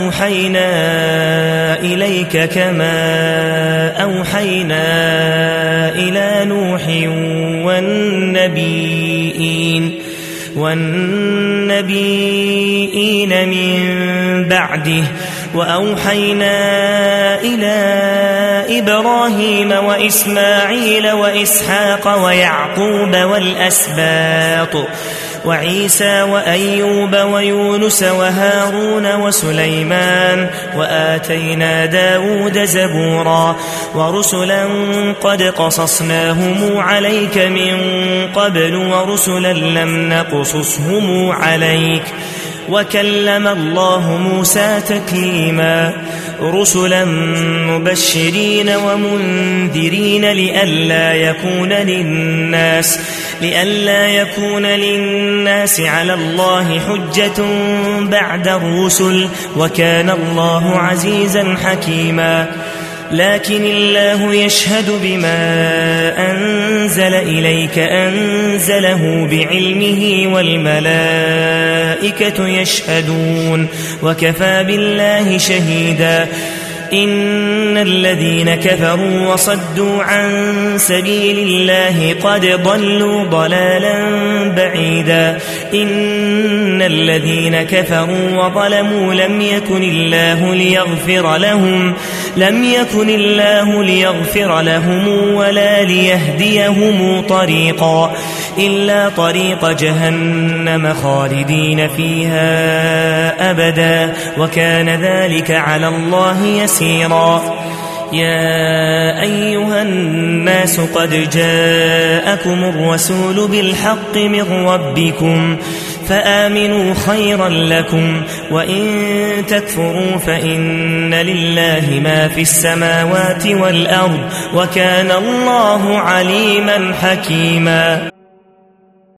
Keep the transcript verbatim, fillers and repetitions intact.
أوحينا إليك كما أوحينا إلى نوح والنبيين والنبيين من بعده وأوحينا إلى إبراهيم وإسماعيل وإسحاق ويعقوب والأسباط وعيسى وأيوب ويونس وهارون وسليمان وآتينا داود زبورا ورسلا قد قصصناهم عليك من قبل ورسلا لم نقصصهم عليك وكلم الله موسى تكليما رسلا مبشرين ومنذرين لئلا يكون للناس لئلا يكون للناس على الله حجة بعد الرسل وكان الله عزيزا حكيما لكن الله يشهد بما أنزل إليك أنزله بعلمه والملائكة يشهدون وكفى بالله شهيدا إن الذين كفروا وصدوا عن سبيل الله قد ضلوا ضلالا بعيدا إن الذين كفروا وظلموا لم يكن الله ليغفر لهم لم يكن الله ليغفر لهم ولا ليهديهم طريقا إلا طريق جهنم خالدين فيها أبدا وكان ذلك على الله يسيرا يا أيها الناس قد جاءكم الرسول بالحق من ربكم فآمنوا خيرا لكم وإن تكفروا فإن لله ما في السماوات والأرض وكان الله عليما حكيما.